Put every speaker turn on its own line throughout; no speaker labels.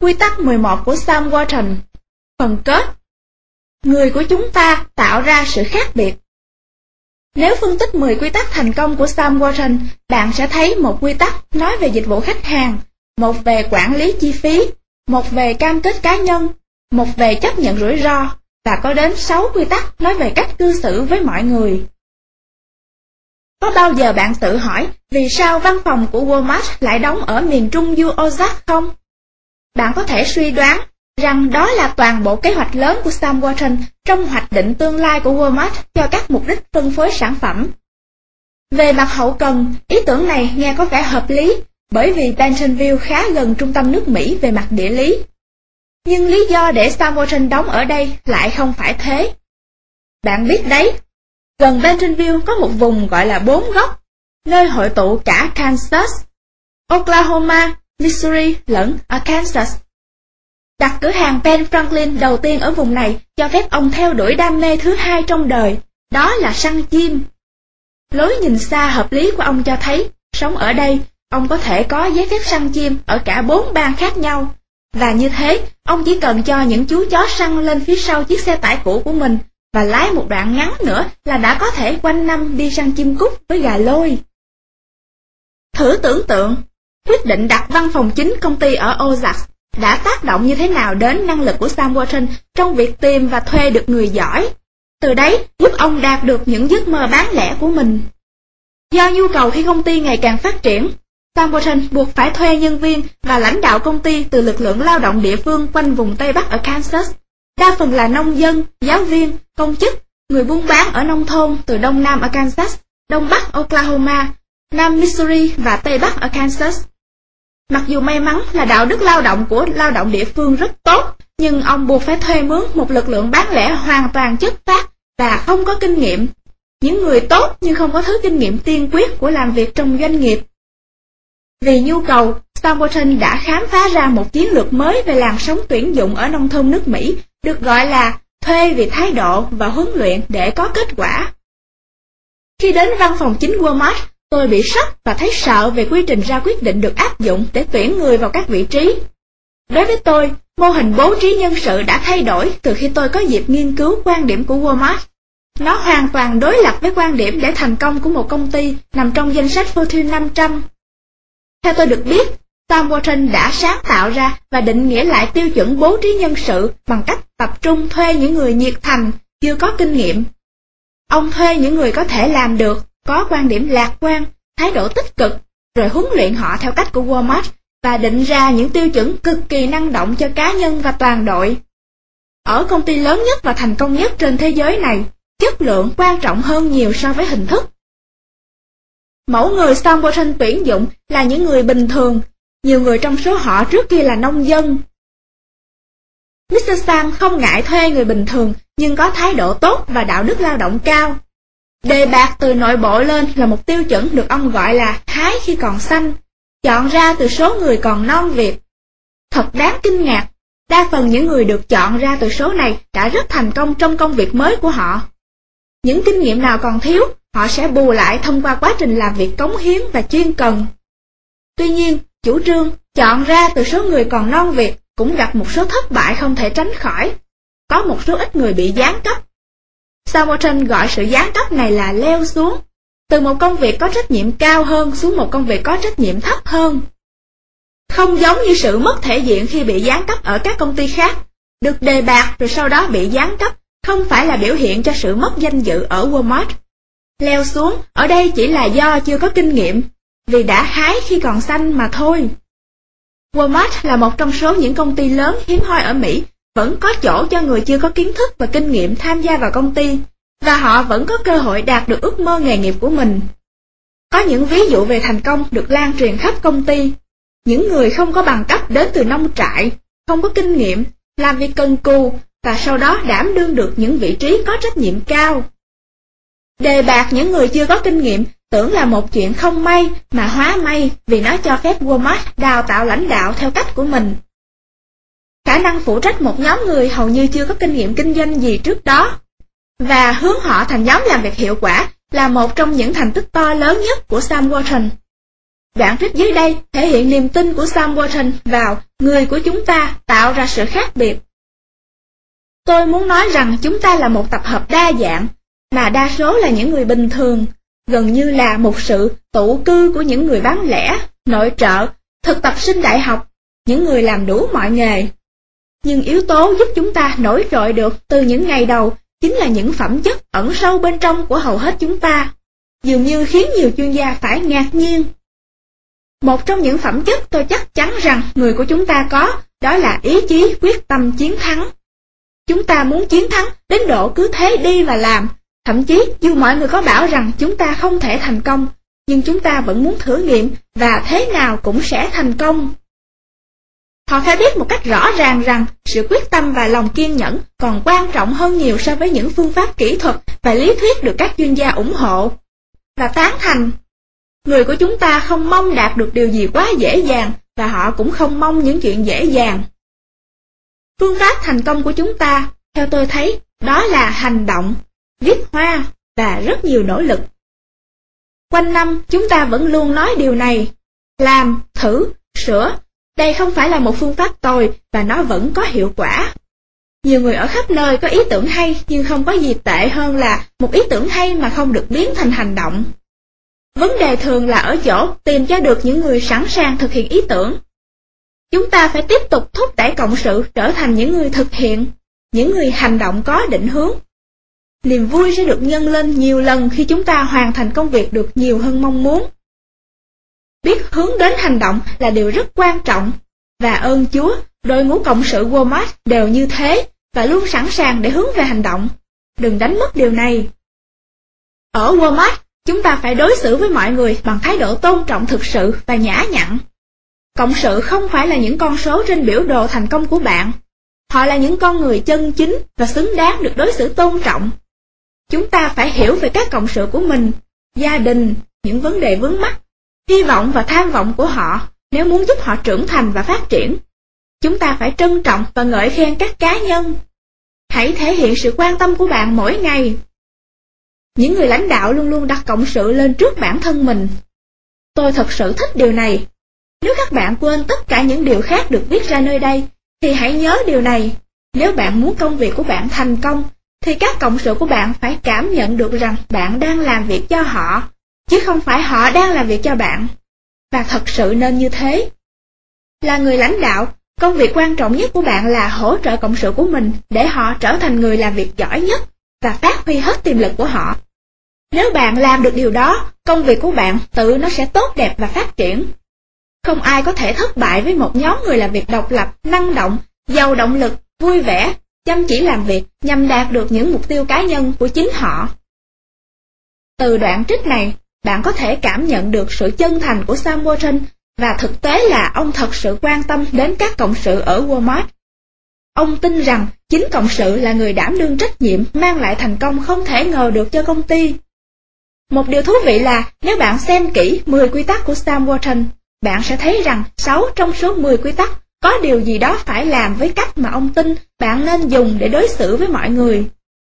Quy tắc 11 của Sam Walton. Phần kết. Người của chúng ta tạo ra sự khác biệt. Nếu phân tích 10 quy tắc thành công của Sam Walton, bạn sẽ thấy một quy tắc nói về dịch vụ khách hàng, một về quản lý chi phí, một về cam kết cá nhân, một về chấp nhận rủi ro, và có đến 6 quy tắc nói về cách cư xử với mọi người. Có bao giờ bạn tự hỏi vì sao văn phòng của Walmart lại đóng ở miền trung vua Ozark không? Bạn có thể suy đoán rằng đó là toàn bộ kế hoạch lớn của Sam Walton trong hoạch định tương lai của Walmart cho các mục đích phân phối sản phẩm. Về mặt hậu cần, ý tưởng này nghe có vẻ hợp lý bởi vì Bentonville khá gần trung tâm nước Mỹ về mặt địa lý. Nhưng lý do để Sam Walton đóng ở đây lại không phải thế. Bạn biết đấy, gần Bentonville có một vùng gọi là Bốn Góc, nơi hội tụ cả Kansas, Oklahoma, Missouri lẫn Arkansas. Đặt cửa hàng Ben Franklin đầu tiên ở vùng này cho phép ông theo đuổi đam mê thứ hai trong đời, đó là săn chim. Lối nhìn xa hợp lý của ông cho thấy, sống ở đây, ông có thể có giấy phép săn chim ở cả 4 bang khác nhau. Và như thế, ông chỉ cần cho những chú chó săn lên phía sau chiếc xe tải cũ của mình và lái một đoạn ngắn nữa là đã có thể quanh năm đi săn chim cút với gà lôi. Thử tưởng tượng, quyết định đặt văn phòng chính công ty ở Ozark đã tác động như thế nào đến năng lực của Sam Walton trong việc tìm và thuê được người giỏi, từ đấy giúp ông đạt được những giấc mơ bán lẻ của mình. Do nhu cầu khi công ty ngày càng phát triển, Sam Walton buộc phải thuê nhân viên và lãnh đạo công ty từ lực lượng lao động địa phương quanh vùng Tây Bắc ở Kansas, đa phần là nông dân, giáo viên, công chức, người buôn bán ở nông thôn từ Đông Nam Arkansas, Đông Bắc Oklahoma, Nam Missouri và Tây Bắc Arkansas. Mặc dù may mắn là đạo đức lao động của lao động địa phương rất tốt, nhưng ông buộc phải thuê mướn một lực lượng bán lẻ hoàn toàn chất phác và không có kinh nghiệm. Những người tốt nhưng không có thứ kinh nghiệm tiên quyết của làm việc trong doanh nghiệp. Vì nhu cầu, Sam Walton đã khám phá ra một chiến lược mới về làn sóng tuyển dụng ở nông thôn nước Mỹ, được gọi là thuê vì thái độ và huấn luyện để có kết quả. Khi đến văn phòng chính Walmart, tôi bị sốc và thấy sợ về quy trình ra quyết định được áp dụng để tuyển người vào các vị trí. Đối với tôi, mô hình bố trí nhân sự đã thay đổi từ khi tôi có dịp nghiên cứu quan điểm của Walmart. Nó hoàn toàn đối lập với quan điểm để thành công của một công ty nằm trong danh sách Fortune 500. Theo tôi được biết, Sam Walton đã sáng tạo ra và định nghĩa lại tiêu chuẩn bố trí nhân sự bằng cách tập trung thuê những người nhiệt thành, chưa có kinh nghiệm. Ông thuê những người có thể làm được, có quan điểm lạc quan, thái độ tích cực, rồi huấn luyện họ theo cách của Walmart và định ra những tiêu chuẩn cực kỳ năng động cho cá nhân và toàn đội. Ở công ty lớn nhất và thành công nhất trên thế giới này, chất lượng quan trọng hơn nhiều so với hình thức. Mẫu người Sam Walton tuyển dụng là những người bình thường, nhiều người trong số họ trước kia là nông dân. Mr. Sam không ngại thuê người bình thường nhưng có thái độ tốt và đạo đức lao động cao. Đề bạt từ nội bộ lên là một tiêu chuẩn được ông gọi là hái khi còn xanh, chọn ra từ số người còn non việc. Thật đáng kinh ngạc, đa phần những người được chọn ra từ số này đã rất thành công trong công việc mới của họ. Những kinh nghiệm nào còn thiếu, họ sẽ bù lại thông qua quá trình làm việc cống hiến và chuyên cần. Tuy nhiên, chủ trương chọn ra từ số người còn non việc cũng gặp một số thất bại không thể tránh khỏi. Có một số ít người bị giáng cấp. Sam Walton gọi sự giáng cấp này là leo xuống, từ một công việc có trách nhiệm cao hơn xuống một công việc có trách nhiệm thấp hơn. Không giống như sự mất thể diện khi bị giáng cấp ở các công ty khác, được đề bạt rồi sau đó bị giáng cấp không phải là biểu hiện cho sự mất danh dự ở Walmart. Leo xuống ở đây chỉ là do chưa có kinh nghiệm, vì đã hái khi còn xanh mà thôi. Walmart là một trong số những công ty lớn hiếm hoi ở Mỹ, vẫn có chỗ cho người chưa có kiến thức và kinh nghiệm tham gia vào công ty, và họ vẫn có cơ hội đạt được ước mơ nghề nghiệp của mình. Có những ví dụ về thành công được lan truyền khắp công ty. Những người không có bằng cấp đến từ nông trại, không có kinh nghiệm, làm việc cần cù, và sau đó đảm đương được những vị trí có trách nhiệm cao. Đề bạt những người chưa có kinh nghiệm tưởng là một chuyện không may mà hóa may vì nó cho phép Walmart đào tạo lãnh đạo theo cách của mình. Khả năng phụ trách một nhóm người hầu như chưa có kinh nghiệm kinh doanh gì trước đó, và hướng họ thành nhóm làm việc hiệu quả là một trong những thành tích to lớn nhất của Sam Walton. Đoạn trích dưới đây thể hiện niềm tin của Sam Walton vào người của chúng ta tạo ra sự khác biệt. Tôi muốn nói rằng chúng ta là một tập hợp đa dạng, mà đa số là những người bình thường, gần như là một sự tụ cư của những người bán lẻ, nội trợ, thực tập sinh đại học, những người làm đủ mọi nghề. Nhưng yếu tố giúp chúng ta nổi trội được từ những ngày đầu chính là những phẩm chất ẩn sâu bên trong của hầu hết chúng ta, dường như khiến nhiều chuyên gia phải ngạc nhiên. Một trong những phẩm chất tôi chắc chắn rằng người của chúng ta có, đó là ý chí quyết tâm chiến thắng. Chúng ta muốn chiến thắng đến độ cứ thế đi và làm, thậm chí dù mọi người có bảo rằng chúng ta không thể thành công, nhưng chúng ta vẫn muốn thử nghiệm và thế nào cũng sẽ thành công. Họ phải biết một cách rõ ràng rằng sự quyết tâm và lòng kiên nhẫn còn quan trọng hơn nhiều so với những phương pháp kỹ thuật và lý thuyết được các chuyên gia ủng hộ và tán thành. Người của chúng ta không mong đạt được điều gì quá dễ dàng, và họ cũng không mong những chuyện dễ dàng. Phương pháp thành công của chúng ta, theo tôi thấy, đó là hành động, viết hoa và rất nhiều nỗ lực. Quanh năm chúng ta vẫn luôn nói điều này: làm, thử, sửa. Đây không phải là một phương pháp tồi và nó vẫn có hiệu quả. Nhiều người ở khắp nơi có ý tưởng hay, nhưng không có gì tệ hơn là một ý tưởng hay mà không được biến thành hành động. Vấn đề thường là ở chỗ tìm cho được những người sẵn sàng thực hiện ý tưởng. Chúng ta phải tiếp tục thúc đẩy cộng sự trở thành những người thực hiện, những người hành động có định hướng. Niềm vui sẽ được nhân lên nhiều lần khi chúng ta hoàn thành công việc được nhiều hơn mong muốn. Biết hướng đến hành động là điều rất quan trọng, và ơn Chúa, đội ngũ cộng sự Walmart đều như thế và luôn sẵn sàng để hướng về hành động. Đừng đánh mất điều này. Ở Walmart, chúng ta phải đối xử với mọi người bằng thái độ tôn trọng thực sự và nhã nhặn. Cộng sự không phải là những con số trên biểu đồ thành công của bạn. Họ là những con người chân chính và xứng đáng được đối xử tôn trọng. Chúng ta phải hiểu về các cộng sự của mình, gia đình, những vấn đề vướng mắc, hy vọng và tham vọng của họ nếu muốn giúp họ trưởng thành và phát triển. Chúng ta phải trân trọng và ngợi khen các cá nhân. Hãy thể hiện sự quan tâm của bạn mỗi ngày. Những người lãnh đạo luôn luôn đặt cộng sự lên trước bản thân mình. Tôi thật sự thích điều này. Nếu các bạn quên tất cả những điều khác được viết ra nơi đây, thì hãy nhớ điều này. Nếu bạn muốn công việc của bạn thành công, thì các cộng sự của bạn phải cảm nhận được rằng bạn đang làm việc cho họ, chứ không phải họ đang làm việc cho bạn. Và thật sự nên như thế. Là người lãnh đạo, công việc quan trọng nhất của bạn là hỗ trợ cộng sự của mình để họ trở thành người làm việc giỏi nhất và phát huy hết tiềm lực của họ. Nếu bạn làm được điều đó, công việc của bạn tự nó sẽ tốt đẹp và phát triển. Không ai có thể thất bại với một nhóm người làm việc độc lập, năng động, giàu động lực, vui vẻ, chăm chỉ làm việc nhằm đạt được những mục tiêu cá nhân của chính họ. Từ đoạn trích này, bạn có thể cảm nhận được sự chân thành của Sam Walton, và thực tế là ông thật sự quan tâm đến các cộng sự ở Walmart. Ông tin rằng chính cộng sự là người đảm đương trách nhiệm mang lại thành công không thể ngờ được cho công ty. Một điều thú vị là nếu bạn xem kỹ 10 quy tắc của Sam Walton, bạn sẽ thấy rằng 6 trong số 10 quy tắc có điều gì đó phải làm với cách mà ông tin bạn nên dùng để đối xử với mọi người.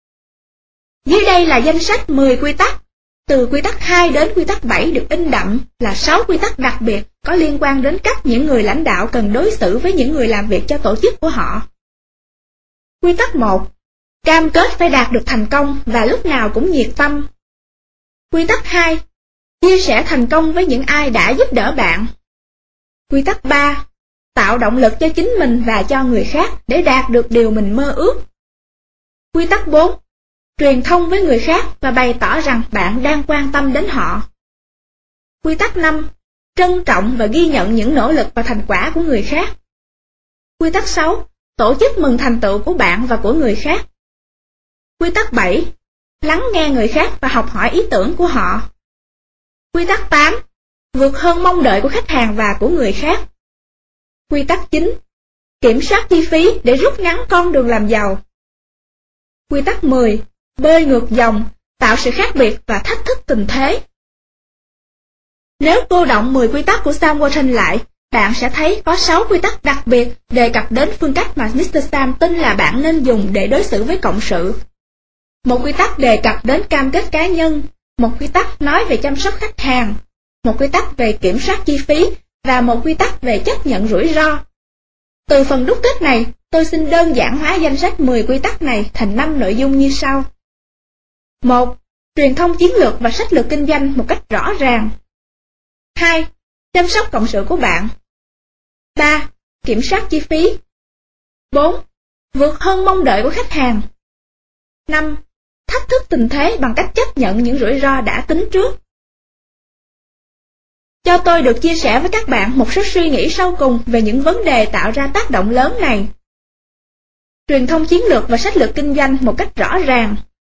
Dưới đây là danh sách 10 quy tắc. Từ quy tắc 2 đến quy tắc 7 được in đậm là 6 quy tắc đặc biệt có liên quan đến cách những người lãnh đạo cần đối xử với những người làm việc cho tổ chức của họ. Quy tắc 1. Cam kết phải đạt được thành công và lúc nào cũng nhiệt tâm. Quy tắc 2. Chia sẻ thành công với những ai đã giúp đỡ bạn. Quy tắc 3. Tạo động lực cho chính mình và cho người khác để đạt được điều mình mơ ước. Quy tắc 4. Truyền thông với người khác và bày tỏ rằng bạn đang quan tâm đến họ. Quy tắc 5. Trân trọng và ghi nhận những nỗ lực và thành quả của người khác. Quy tắc 6. Tổ chức mừng thành tựu của bạn và của người khác. Quy tắc 7. Lắng nghe người khác và học hỏi ý tưởng của họ. Quy tắc 8. Vượt hơn mong đợi của khách hàng và của người khác. Quy tắc 9. Kiểm soát chi phí để rút ngắn con đường làm giàu. Quy tắc 10. Bơi ngược dòng, tạo sự khác biệt và thách thức tình thế. Nếu cô đọng 10 quy tắc của Sam Walton lại, bạn sẽ thấy có 6 quy tắc đặc biệt đề cập đến phương cách mà Mr. Sam tin là bạn nên dùng để đối xử với cộng sự. Một quy tắc đề cập đến cam kết cá nhân, một quy tắc nói về chăm sóc khách hàng, một quy tắc về kiểm soát chi phí và một quy tắc về chấp nhận rủi ro. Từ phần đúc kết này, tôi xin đơn giản hóa danh sách 10 quy tắc này thành 5 nội dung như sau. 1. Truyền thông chiến lược và sách lược kinh doanh một cách rõ ràng. 2. Chăm sóc cộng sự của bạn. 3. Kiểm soát chi phí. 4. Vượt hơn mong đợi của khách hàng. 5. Thách thức tình thế bằng cách chấp nhận những rủi ro đã tính trước. Cho tôi được chia sẻ với các bạn một số suy nghĩ sâu cùng về những vấn đề tạo ra tác động lớn này. Truyền thông chiến lược và sách lược kinh doanh một cách rõ ràng.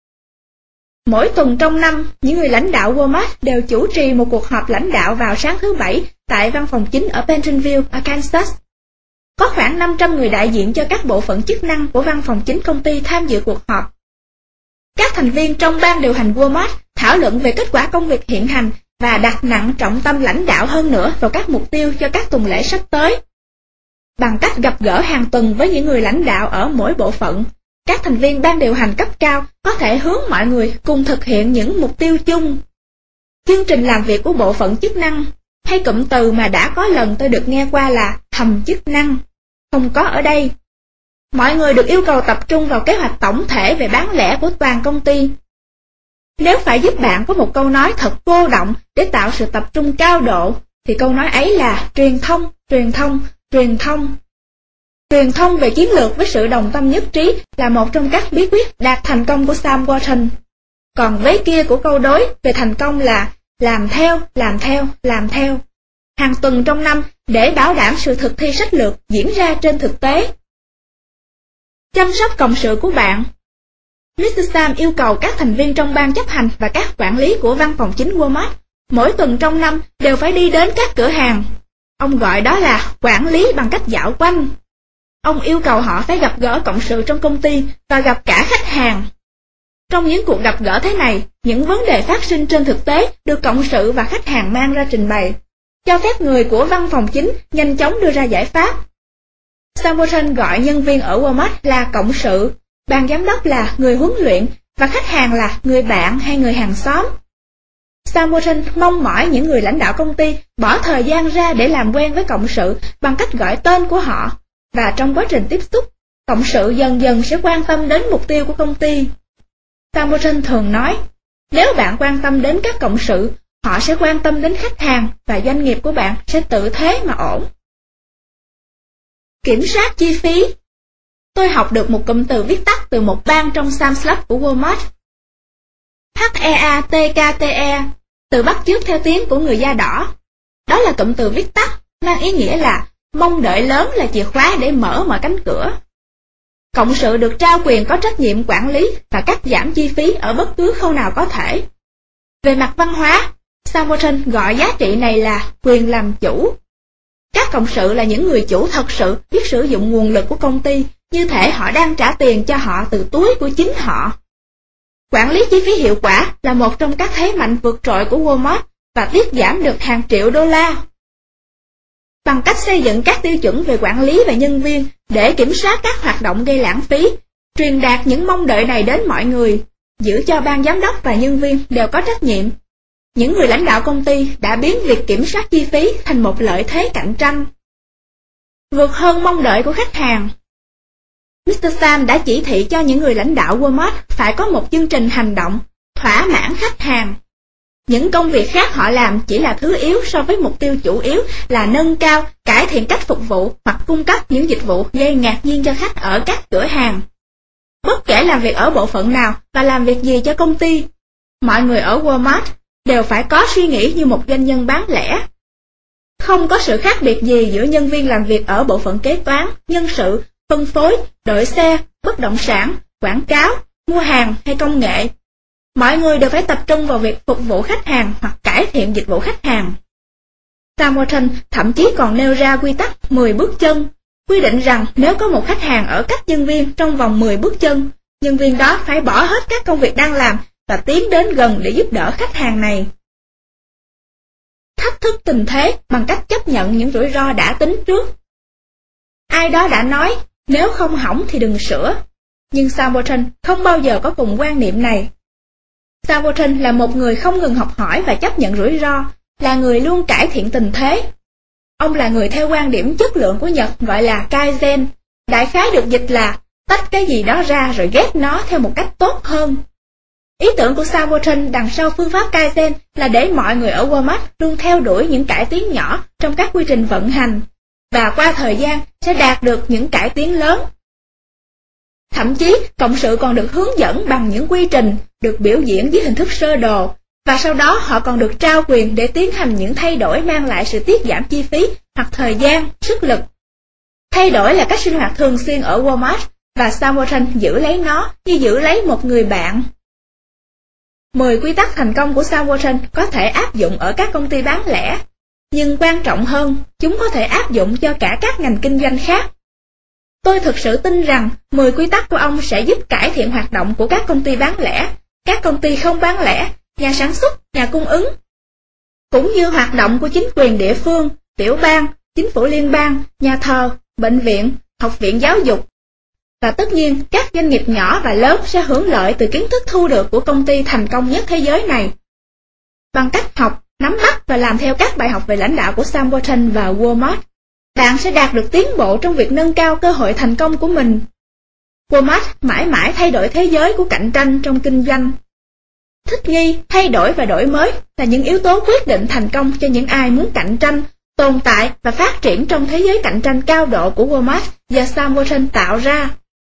Mỗi tuần trong năm, những người lãnh đạo Walmart đều chủ trì một cuộc họp lãnh đạo vào sáng thứ Bảy tại văn phòng chính ở Bentonville, Arkansas. Có khoảng 500 người đại diện cho các bộ phận chức năng của văn phòng chính công ty tham dự cuộc họp. Các thành viên trong ban điều hành Walmart thảo luận về kết quả công việc hiện hành và đặt nặng trọng tâm lãnh đạo hơn nữa vào các mục tiêu cho các tuần lễ sắp tới. Bằng cách gặp gỡ hàng tuần với những người lãnh đạo ở mỗi bộ phận, các thành viên ban điều hành cấp cao có thể hướng mọi người cùng thực hiện những mục tiêu chung. Chương trình làm việc của bộ phận chức năng, hay cụm từ mà đã có lần tôi được nghe qua là hầm chức năng, không có ở đây. Mọi người được yêu cầu tập trung vào kế hoạch tổng thể về bán lẻ của toàn công ty. Nếu phải giúp bạn có một câu nói thật cô động để tạo sự tập trung cao độ, thì câu nói ấy là truyền thông, truyền thông, truyền thông. Truyền thông về chiến lược với sự đồng tâm nhất trí là một trong các bí quyết đạt thành công của Sam Walton. Còn vế kia của câu đối về thành công là làm theo, làm theo, làm theo. Hàng tuần trong năm để bảo đảm sự thực thi sách lược diễn ra trên thực tế. Chăm sóc cộng sự của bạn. Mr. Sam yêu cầu các thành viên trong ban chấp hành và các quản lý của văn phòng chính Walmart mỗi tuần trong năm đều phải đi đến các cửa hàng. Ông gọi đó là quản lý bằng cách dạo quanh. Ông yêu cầu họ phải gặp gỡ cộng sự trong công ty và gặp cả khách hàng. Trong những cuộc gặp gỡ thế này, những vấn đề phát sinh trên thực tế được cộng sự và khách hàng mang ra trình bày, cho phép người của văn phòng chính nhanh chóng đưa ra giải pháp. Sam Walton gọi nhân viên ở Walmart là cộng sự, ban giám đốc là người huấn luyện và khách hàng là người bạn hay người hàng xóm. Sam Walton mong mỏi những người lãnh đạo công ty bỏ thời gian ra để làm quen với cộng sự bằng cách gọi tên của họ, và trong quá trình tiếp xúc, cộng sự dần dần sẽ quan tâm đến mục tiêu của công ty. Sam Walton thường nói, nếu bạn quan tâm đến các cộng sự, họ sẽ quan tâm đến khách hàng và doanh nghiệp của bạn sẽ tự thế mà ổn. Kiểm soát chi phí. Tôi học được một cụm từ viết tắt từ một bang trong Sam's Club của Walmart. HEATKTE, từ bắt chước theo tiếng của người da đỏ. Đó là cụm từ viết tắt, mang ý nghĩa là mong đợi lớn là chìa khóa để mở mọi cánh cửa. Cộng sự được trao quyền có trách nhiệm quản lý và cắt giảm chi phí ở bất cứ khâu nào có thể. Về mặt văn hóa, Sam Walton gọi giá trị này là quyền làm chủ. Các cộng sự là những người chủ thật sự biết sử dụng nguồn lực của công ty, như thể họ đang trả tiền cho họ từ túi của chính họ. Quản lý chi phí hiệu quả là một trong các thế mạnh vượt trội của Walmart và tiết giảm được hàng triệu đô la. Bằng cách xây dựng các tiêu chuẩn về quản lý và nhân viên để kiểm soát các hoạt động gây lãng phí, truyền đạt những mong đợi này đến mọi người, giữ cho ban giám đốc và nhân viên đều có trách nhiệm. Những người lãnh đạo công ty đã biến việc kiểm soát chi phí thành một lợi thế cạnh tranh. Vượt hơn mong đợi của khách hàng. Mr. Sam đã chỉ thị cho những người lãnh đạo Walmart phải có một chương trình hành động thỏa mãn khách hàng. Những công việc khác họ làm chỉ là thứ yếu so với mục tiêu chủ yếu là nâng cao, cải thiện cách phục vụ hoặc cung cấp những dịch vụ gây ngạc nhiên cho khách ở các cửa hàng. Bất kể làm việc ở bộ phận nào và làm việc gì cho công ty, mọi người ở Walmart đều phải có suy nghĩ như một doanh nhân bán lẻ. Không có sự khác biệt gì giữa nhân viên làm việc ở bộ phận kế toán, nhân sự, phân phối, đội xe, bất động sản, quảng cáo, mua hàng hay công nghệ. Mọi người đều phải tập trung vào việc phục vụ khách hàng hoặc cải thiện dịch vụ khách hàng. Sam Walton thậm chí còn nêu ra quy tắc 10 bước chân, quy định rằng nếu có một khách hàng ở cách nhân viên trong vòng 10 bước chân, nhân viên đó phải bỏ hết các công việc đang làm và tiến đến gần để giúp đỡ khách hàng này. Thách thức tình thế bằng cách chấp nhận những rủi ro đã tính trước. Ai đó đã nói, nếu không hỏng thì đừng sửa, nhưng Sam Walton không bao giờ có cùng quan niệm này. Sam Walton là một người không ngừng học hỏi và chấp nhận rủi ro, là người luôn cải thiện tình thế. Ông là người theo quan điểm chất lượng của Nhật gọi là Kaizen, đại khái được dịch là tách cái gì đó ra rồi ghép nó theo một cách tốt hơn. Ý tưởng của Sam Walton đằng sau phương pháp Kaizen là để mọi người ở Walmart luôn theo đuổi những cải tiến nhỏ trong các quy trình vận hành, và qua thời gian sẽ đạt được những cải tiến lớn. Thậm chí, cộng sự còn được hướng dẫn bằng những quy trình được biểu diễn dưới hình thức sơ đồ, và sau đó họ còn được trao quyền để tiến hành những thay đổi mang lại sự tiết giảm chi phí hoặc thời gian, sức lực. Thay đổi là cách sinh hoạt thường xuyên ở Walmart, và Sam Walton giữ lấy nó như giữ lấy một người bạn. 10 quy tắc thành công của Sam Walton có thể áp dụng ở các công ty bán lẻ, nhưng quan trọng hơn, chúng có thể áp dụng cho cả các ngành kinh doanh khác. Tôi thực sự tin rằng 10 quy tắc của ông sẽ giúp cải thiện hoạt động của các công ty bán lẻ, các công ty không bán lẻ, nhà sản xuất, nhà cung ứng, cũng như hoạt động của chính quyền địa phương, tiểu bang, chính phủ liên bang, nhà thờ, bệnh viện, học viện giáo dục. Và tất nhiên, các doanh nghiệp nhỏ và lớn sẽ hưởng lợi từ kiến thức thu được của công ty thành công nhất thế giới này. Bằng cách học, nắm bắt và làm theo các bài học về lãnh đạo của Sam Walton và Walmart, bạn sẽ đạt được tiến bộ trong việc nâng cao cơ hội thành công của mình. Walmart mãi mãi thay đổi thế giới của cạnh tranh trong kinh doanh. Thích nghi, thay đổi và đổi mới là những yếu tố quyết định thành công cho những ai muốn cạnh tranh, tồn tại và phát triển trong thế giới cạnh tranh cao độ của Walmart do Sam Walton tạo ra.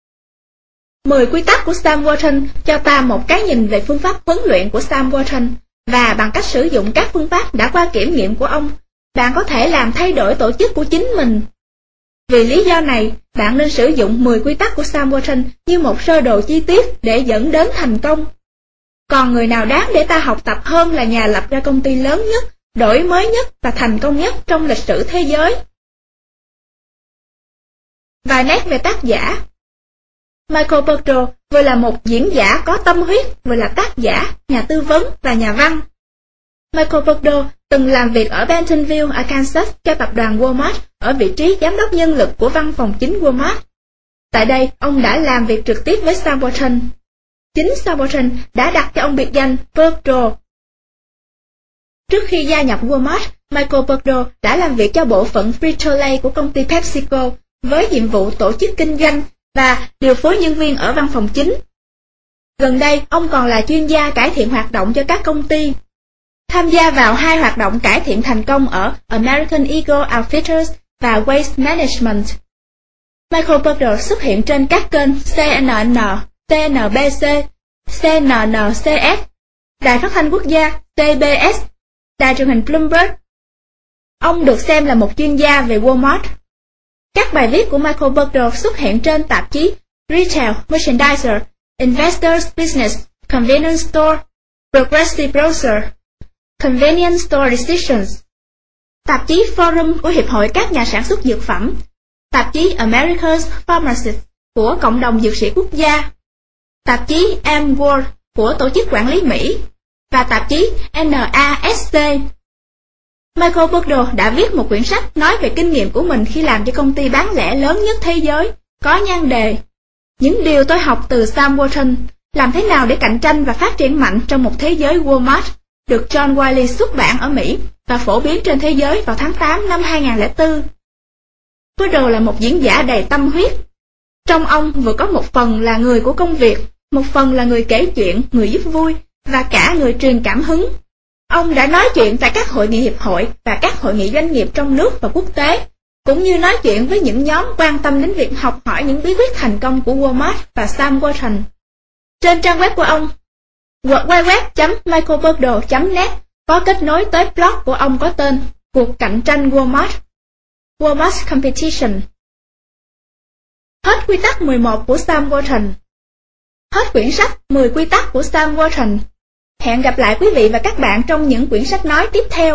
10 quy tắc của Sam Walton cho ta một cái nhìn về phương pháp huấn luyện của Sam Walton, và bằng cách sử dụng các phương pháp đã qua kiểm nghiệm của ông, bạn có thể làm thay đổi tổ chức của chính mình. Vì lý do này, bạn nên sử dụng 10 quy tắc của Sam Walton như một sơ đồ chi tiết để dẫn đến thành công. Còn người nào đáng để ta học tập hơn là nhà lập ra công ty lớn nhất, đổi mới nhất và thành công nhất trong lịch sử thế giới. Vài nét về tác giả. Michael Burdo vừa là một diễn giả có tâm huyết, vừa là tác giả, nhà tư vấn và nhà văn. Michael Burdo từng làm việc ở Bentonville, Arkansas cho tập đoàn Walmart ở vị trí giám đốc nhân lực của văn phòng chính Walmart. Tại đây, ông đã làm việc trực tiếp với Sam Walton. Chính Sam Walton đã đặt cho ông biệt danh Burdo. Trước khi gia nhập Walmart, Michael Burdo đã làm việc cho bộ phận Frito-Lay của công ty PepsiCo với nhiệm vụ tổ chức kinh doanh và điều phối nhân viên ở văn phòng chính. Gần đây, ông còn là chuyên gia cải thiện hoạt động cho các công ty. Tham gia vào 2 hoạt động cải thiện thành công ở American Eagle Outfitters và Waste Management. Michael Burdo xuất hiện trên các kênh CNN, TNBC, CNNCS, Đài Phát thanh Quốc gia, CBS, Đài truyền hình Bloomberg. Ông được xem là một chuyên gia về Walmart. Các bài viết của Michael Burdo xuất hiện trên tạp chí Retail Merchandiser, Investor's Business, Convenience Store, Progressive Browser, Convenience Store Decisions, tạp chí Forum của Hiệp hội các nhà sản xuất dược phẩm, tạp chí America's Pharmacist của Cộng đồng Dược sĩ Quốc gia, tạp chí M-World của Tổ chức Quản lý Mỹ, và tạp chí NASC. Michael Burdo đã viết một quyển sách nói về kinh nghiệm của mình khi làm cho công ty bán lẻ lớn nhất thế giới, có nhan đề Những điều tôi học từ Sam Walton, làm thế nào để cạnh tranh và phát triển mạnh trong một thế giới Walmart, được John Wiley xuất bản ở Mỹ và phổ biến trên thế giới vào tháng 8 năm 2004. Burdo là một diễn giả đầy tâm huyết. Trong ông vừa có một phần là người của công việc, một phần là người kể chuyện, người giúp vui, và cả người truyền cảm hứng. Ông đã nói chuyện tại các hội nghị hiệp hội và các hội nghị doanh nghiệp trong nước và quốc tế, cũng như nói chuyện với những nhóm quan tâm đến việc học hỏi những bí quyết thành công của Walmart và Sam Walton. Trên trang web của ông, www.michaelburdo.net, có kết nối tới blog của ông có tên Cuộc cạnh tranh Walmart, Walmart's Competition. Hết quy tắc 11 của Sam Walton. Hết quyển sách 10 quy tắc của Sam Walton. Hẹn gặp lại quý vị và các bạn trong những quyển sách nói tiếp theo.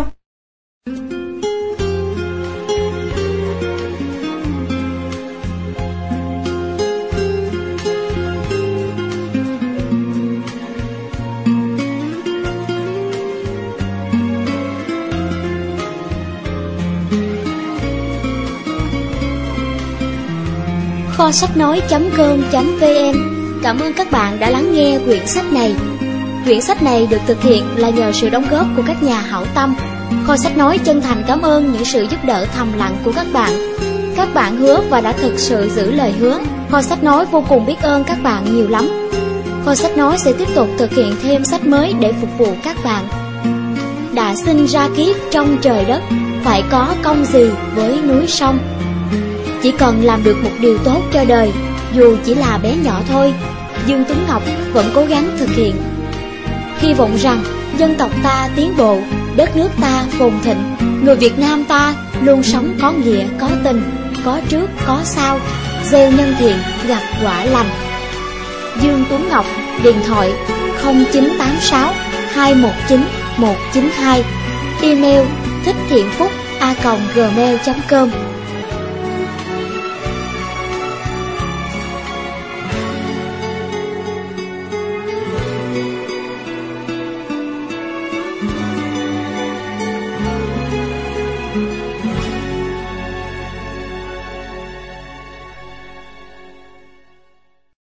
Kho sách nói.com.vn cảm ơn các bạn đã lắng nghe quyển sách này. Quyển sách này được thực hiện là nhờ sự đóng góp của các nhà hảo tâm. Kho sách nói chân thành cảm ơn những sự giúp đỡ thầm lặng của các bạn. Các bạn hứa và đã thực sự giữ lời hứa. Kho sách nói vô cùng biết ơn các bạn nhiều lắm. Kho sách nói sẽ tiếp tục thực hiện thêm sách mới để phục vụ các bạn. Đã sinh ra kiếp trong trời đất, phải có công gì với núi sông. Chỉ cần làm được một điều tốt cho đời, dù chỉ là bé nhỏ thôi, Dương Tuấn Ngọc vẫn cố gắng thực hiện. Hy vọng rằng dân tộc ta tiến bộ, đất nước ta phồn thịnh, người Việt Nam ta luôn sống có nghĩa, có tình, có trước, có sau, gieo nhân thiện, gặt quả lành. Dương Tuấn Ngọc, điện thoại 0986 219 192, email thicchthiệnphúc@gmail.com.